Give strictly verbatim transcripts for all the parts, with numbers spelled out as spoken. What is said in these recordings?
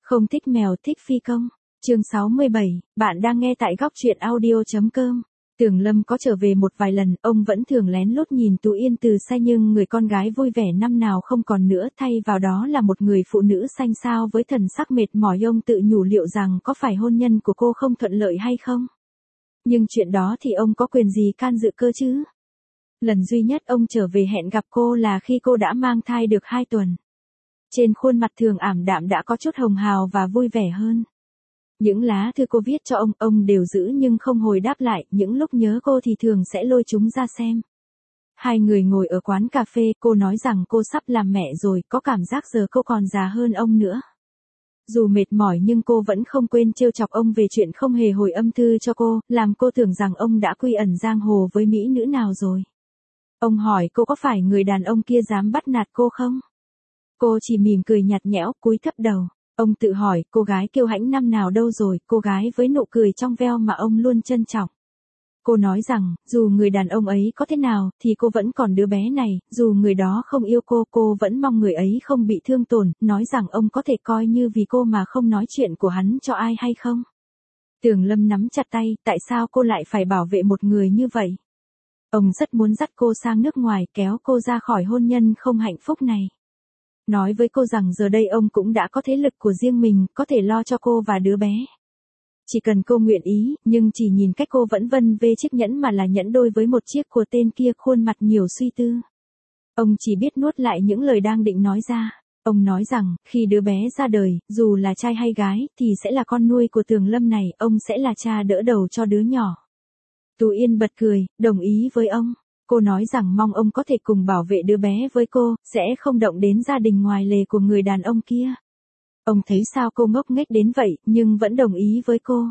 Không thích mèo thích phi công. Chương sáu mươi bảy, bạn đang nghe tại góc truyện audio.com. Tưởng Lâm có trở về một vài lần, ông vẫn thường lén lút nhìn Tú Yên từ xa, nhưng người con gái vui vẻ năm nào không còn nữa, thay vào đó là một người phụ nữ xanh xao với thần sắc mệt mỏi. Ông tự nhủ liệu rằng có phải hôn nhân của cô không thuận lợi hay không? Nhưng chuyện đó thì ông có quyền gì can dự cơ chứ? Lần duy nhất ông trở về hẹn gặp cô là khi cô đã mang thai được hai tuần. Trên khuôn mặt thường ảm đạm đã có chút hồng hào và vui vẻ hơn. Những lá thư cô viết cho ông, ông đều giữ nhưng không hồi đáp lại, những lúc nhớ cô thì thường sẽ lôi chúng ra xem. Hai người ngồi ở quán cà phê, cô nói rằng cô sắp làm mẹ rồi, có cảm giác giờ cô còn già hơn ông nữa. Dù mệt mỏi nhưng cô vẫn không quên trêu chọc ông về chuyện không hề hồi âm thư cho cô, làm cô tưởng rằng ông đã quy ẩn giang hồ với mỹ nữ nào rồi. Ông hỏi cô có phải người đàn ông kia dám bắt nạt cô không? Cô chỉ mỉm cười nhạt nhẽo, cúi thấp đầu. Ông tự hỏi, cô gái kiêu hãnh năm nào đâu rồi, cô gái với nụ cười trong veo mà ông luôn trân trọng. Cô nói rằng, dù người đàn ông ấy có thế nào, thì cô vẫn còn đứa bé này, dù người đó không yêu cô, cô vẫn mong người ấy không bị thương tổn, nói rằng ông có thể coi như vì cô mà không nói chuyện của hắn cho ai hay không. Tưởng Lâm nắm chặt tay, tại sao cô lại phải bảo vệ một người như vậy? Ông rất muốn dắt cô sang nước ngoài, kéo cô ra khỏi hôn nhân không hạnh phúc này. Nói với cô rằng giờ đây ông cũng đã có thế lực của riêng mình, có thể lo cho cô và đứa bé. Chỉ cần cô nguyện ý, nhưng chỉ nhìn cách cô vẫn vân vê chiếc nhẫn mà là nhẫn đôi với một chiếc của tên kia, khuôn mặt nhiều suy tư. Ông chỉ biết nuốt lại những lời đang định nói ra. Ông nói rằng, khi đứa bé ra đời, dù là trai hay gái, thì sẽ là con nuôi của Tưởng Lâm này, ông sẽ là cha đỡ đầu cho đứa nhỏ. Tú Yên bật cười, đồng ý với ông. Cô nói rằng mong ông có thể cùng bảo vệ đứa bé với cô, sẽ không động đến gia đình ngoài lề của người đàn ông kia. Ông thấy sao cô ngốc nghếch đến vậy, nhưng vẫn đồng ý với cô.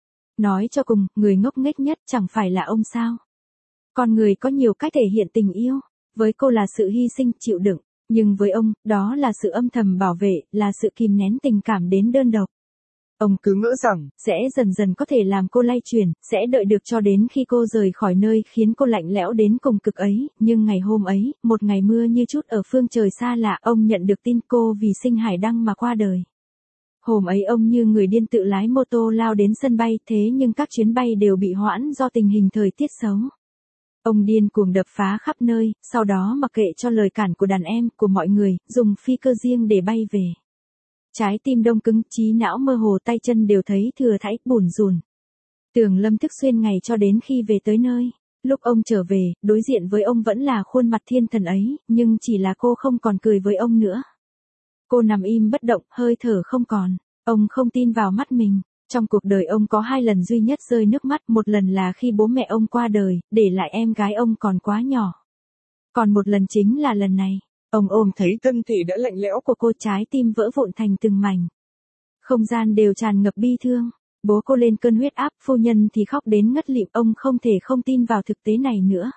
Nói cho cùng, người ngốc nghếch nhất chẳng phải là ông sao? Con người có nhiều cách thể hiện tình yêu. Với cô là sự hy sinh, chịu đựng. Nhưng với ông, đó là sự âm thầm bảo vệ, là sự kìm nén tình cảm đến đơn độc. Ông cứ ngỡ rằng, sẽ dần dần có thể làm cô lay chuyển, sẽ đợi được cho đến khi cô rời khỏi nơi khiến cô lạnh lẽo đến cùng cực ấy, nhưng ngày hôm ấy, một ngày mưa như chút ở phương trời xa lạ, ông nhận được tin cô vì sinh hải đăng mà qua đời. Hôm ấy ông như người điên tự lái mô tô lao đến sân bay, thế nhưng các chuyến bay đều bị hoãn do tình hình thời tiết xấu. Ông điên cuồng đập phá khắp nơi, sau đó mặc kệ cho lời cản của đàn em, của mọi người, dùng phi cơ riêng để bay về. Trái tim đông cứng, trí não mơ hồ, tay chân đều thấy thừa thãi, bủn rủn. Tưởng Lâm thức xuyên ngày cho đến khi về tới nơi. Lúc ông trở về, đối diện với ông vẫn là khuôn mặt thiên thần ấy, nhưng chỉ là cô không còn cười với ông nữa. Cô nằm im bất động, hơi thở không còn. Ông không tin vào mắt mình. Trong cuộc đời ông có hai lần duy nhất rơi nước mắt, một lần là khi bố mẹ ông qua đời, để lại em gái ông còn quá nhỏ. Còn một lần chính là lần này. Ông ôm thấy thân thể đã lạnh lẽo của cô, trái tim vỡ vụn thành từng mảnh. Không gian đều tràn ngập bi thương. Bố cô lên cơn huyết áp, phu nhân thì khóc đến ngất lịm, ông không thể không tin vào thực tế này nữa.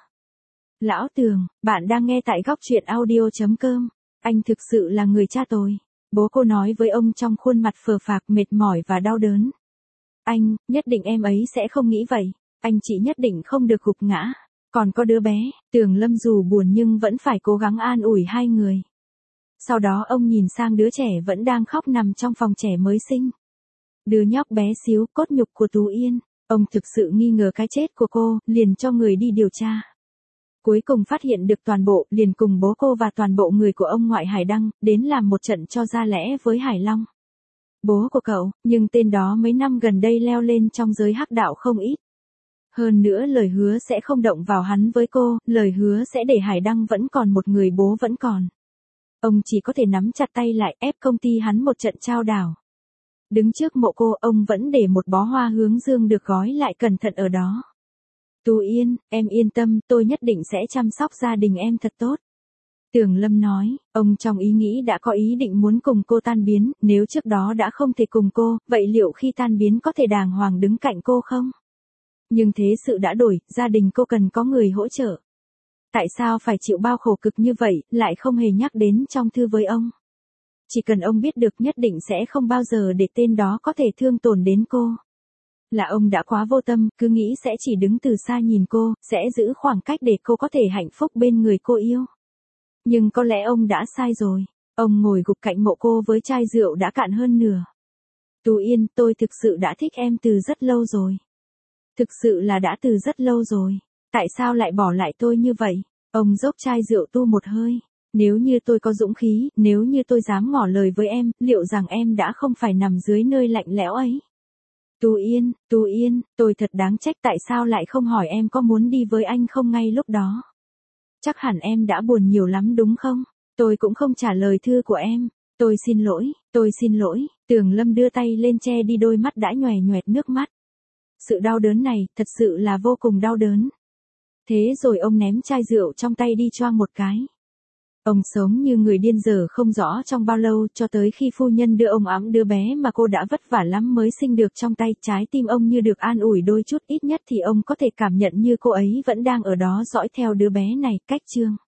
Lão Tường, bạn đang nghe tại góc truyện audio.com. Anh thực sự là người cha tồi. Bố cô nói với ông trong khuôn mặt phờ phạc, mệt mỏi và đau đớn. Anh, nhất định em ấy sẽ không nghĩ vậy. Anh chị nhất định không được gục ngã. Còn có đứa bé, Tưởng Lâm dù buồn nhưng vẫn phải cố gắng an ủi hai người. Sau đó ông nhìn sang đứa trẻ vẫn đang khóc nằm trong phòng trẻ mới sinh. Đứa nhóc bé xíu, cốt nhục của Tú Yên. Ông thực sự nghi ngờ cái chết của cô, liền cho người đi điều tra. Cuối cùng phát hiện được toàn bộ, liền cùng bố cô và toàn bộ người của ông ngoại Hải Đăng, đến làm một trận cho ra lẽ với Hải Long. Bố của cậu, nhưng tên đó mấy năm gần đây leo lên trong giới hắc đạo không ít. Hơn nữa lời hứa sẽ không động vào hắn với cô, lời hứa sẽ để Hải Đăng vẫn còn một người bố vẫn còn. Ông chỉ có thể nắm chặt tay lại, ép công ty hắn một trận trao đảo. Đứng trước mộ cô, ông vẫn để một bó hoa hướng dương được gói lại cẩn thận ở đó. Tú Yên, em yên tâm, tôi nhất định sẽ chăm sóc gia đình em thật tốt. Tưởng Lâm nói, ông trong ý nghĩ đã có ý định muốn cùng cô tan biến, nếu trước đó đã không thể cùng cô, vậy liệu khi tan biến có thể đàng hoàng đứng cạnh cô không? Nhưng thế sự đã đổi, gia đình cô cần có người hỗ trợ. Tại sao phải chịu bao khổ cực như vậy, lại không hề nhắc đến trong thư với ông? Chỉ cần ông biết được nhất định sẽ không bao giờ để tên đó có thể thương tổn đến cô. Là ông đã quá vô tâm, cứ nghĩ sẽ chỉ đứng từ xa nhìn cô, sẽ giữ khoảng cách để cô có thể hạnh phúc bên người cô yêu. Nhưng có lẽ ông đã sai rồi. Ông ngồi gục cạnh mộ cô với chai rượu đã cạn hơn nửa. Tú Yên, tôi thực sự đã thích em từ rất lâu rồi. Thực sự là đã từ rất lâu rồi. Tại sao lại bỏ lại tôi như vậy? Ông dốc chai rượu tu một hơi. Nếu như tôi có dũng khí, nếu như tôi dám ngỏ lời với em, liệu rằng em đã không phải nằm dưới nơi lạnh lẽo ấy? Tú Yên, Tú Yên, tôi thật đáng trách tại sao lại không hỏi em có muốn đi với anh không ngay lúc đó. Chắc hẳn em đã buồn nhiều lắm đúng không? Tôi cũng không trả lời thư của em. Tôi xin lỗi, tôi xin lỗi. Tường Lâm đưa tay lên che đi đôi mắt đã nhòe nhoẹt nước mắt. Sự đau đớn này, thật sự là vô cùng đau đớn. Thế rồi ông ném chai rượu trong tay đi choang một cái. Ông sống như người điên dở không rõ trong bao lâu cho tới khi phu nhân đưa ông ẵm đứa bé mà cô đã vất vả lắm mới sinh được trong tay. Trái tim ông như được an ủi đôi chút, ít nhất thì ông có thể cảm nhận như cô ấy vẫn đang ở đó dõi theo đứa bé này. Cách chương